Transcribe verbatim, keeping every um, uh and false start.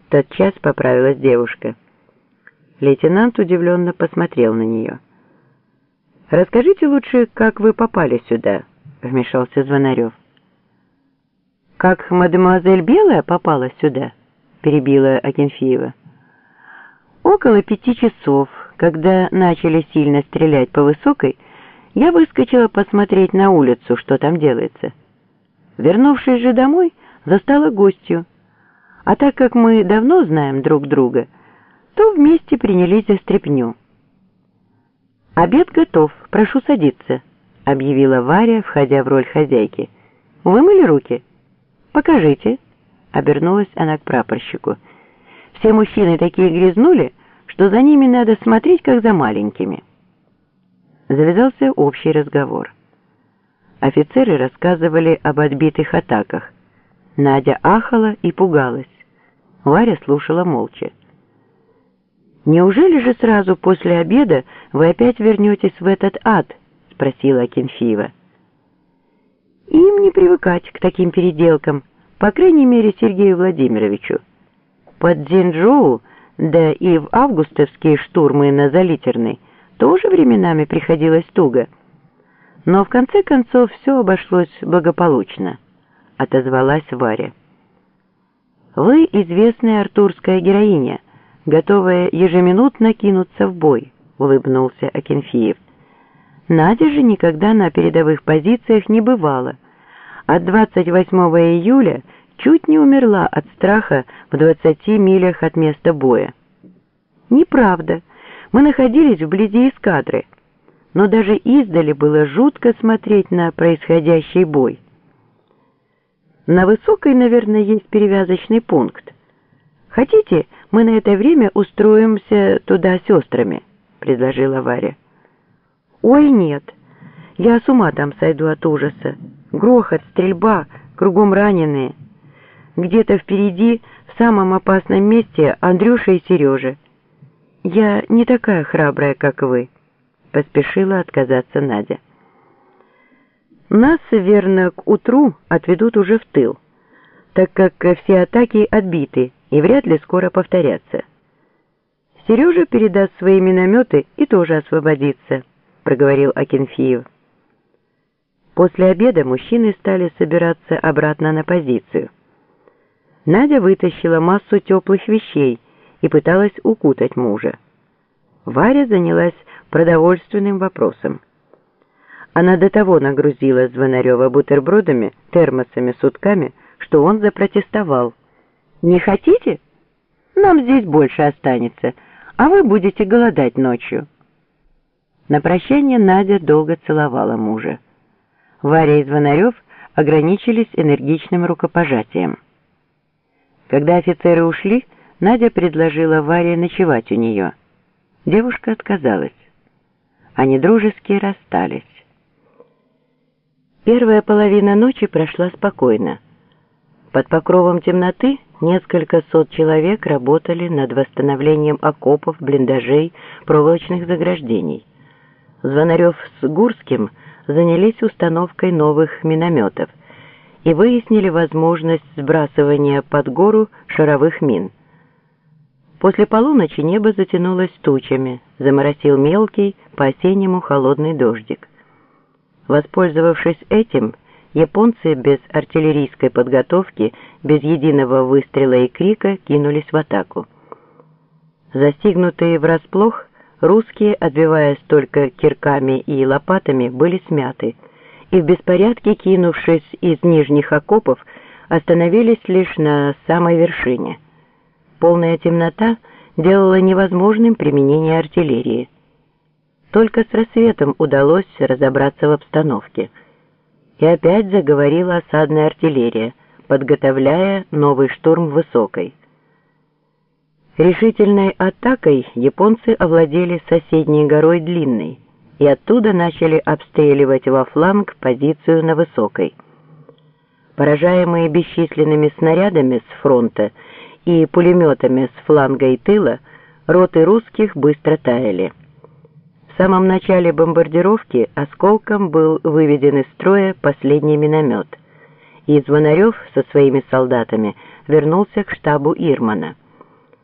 Тотчас поправилась девушка. Лейтенант удивленно посмотрел на нее. «Расскажите лучше, как вы попали сюда», — вмешался Звонарев. «Как мадемуазель Белая попала сюда?» — перебила Акинфеева. «Около пяти часов, когда начали сильно стрелять по Высокой, я выскочила посмотреть на улицу, что там делается. Вернувшись же домой, застала гостью. А так как мы давно знаем друг друга, то вместе принялись за стряпню. «Обед готов, прошу садиться», — объявила Варя, входя в роль хозяйки. «Вымыли руки? Покажите», — обернулась она к прапорщику. «Все мужчины такие грязнули, что за ними надо смотреть, как за маленькими». Завязался общий разговор. Офицеры рассказывали об отбитых атаках. Надя ахала и пугалась. Варя слушала молча. «Неужели же сразу после обеда вы опять вернетесь в этот ад?» — спросила Акинфеева. «Им не привыкать к таким переделкам, по крайней мере Сергею Владимировичу. Под Дзинчжоу, да и в августовские штурмы на Залитерной тоже временами приходилось туго. Но в конце концов все обошлось благополучно», — отозвалась Варя. «Вы известная артурская героиня, готовая ежеминутно кинуться в бой», — улыбнулся Акинфеев. «Надя же никогда на передовых позициях не бывала, а двадцать восьмого июля чуть не умерла от страха в двадцати милях от места боя». «Неправда, мы находились вблизи эскадры, но даже издали было жутко смотреть на происходящий бой». «На Высокой, наверное, есть перевязочный пункт. Хотите, мы на это время устроимся туда сестрами?» — предложила Варя. «Ой, нет, я с ума там сойду от ужаса. Грохот, стрельба, кругом раненые. Где-то впереди, в самом опасном месте, Андрюша и Сережа. Я не такая храбрая, как вы», — поспешила отказаться Надя. «Нас, верно, к утру отведут уже в тыл, так как все атаки отбиты и вряд ли скоро повторятся. Сережа передаст свои минометы и тоже освободится», — проговорил Акинфеев. После обеда мужчины стали собираться обратно на позицию. Надя вытащила массу теплых вещей и пыталась укутать мужа. Варя занялась продовольственным вопросом. Она до того нагрузила Звонарева бутербродами, термосами, сутками, что он запротестовал. «Не хотите? Нам здесь больше останется, а вы будете голодать ночью». На прощание Надя долго целовала мужа. Варя и Звонарев ограничились энергичным рукопожатием. Когда офицеры ушли, Надя предложила Варе ночевать у нее. Девушка отказалась. Они дружески расстались. Первая половина ночи прошла спокойно. Под покровом темноты несколько сот человек работали над восстановлением окопов, блиндажей, проволочных заграждений. Звонарев с Гурским занялись установкой новых минометов и выяснили возможность сбрасывания под гору шаровых мин. После полуночи небо затянулось тучами, заморосил мелкий, по-осеннему холодный дождик. Воспользовавшись этим, японцы без артиллерийской подготовки, без единого выстрела и крика кинулись в атаку. Застигнутые врасплох, русские, отбиваясь только кирками и лопатами, были смяты, и в беспорядке, кинувшись из нижних окопов, остановились лишь на самой вершине. Полная темнота делала невозможным применение артиллерии. Только с рассветом удалось разобраться в обстановке. И опять заговорила осадная артиллерия, подготовляя новый штурм Высокой. Решительной атакой японцы овладели соседней горой Длинной и оттуда начали обстреливать во фланг позицию на Высокой. Поражаемые бесчисленными снарядами с фронта и пулеметами с фланга и тыла, роты русских быстро таяли. В самом начале бомбардировки осколком был выведен из строя последний миномет, и Звонарев со своими солдатами вернулся к штабу Ирмана.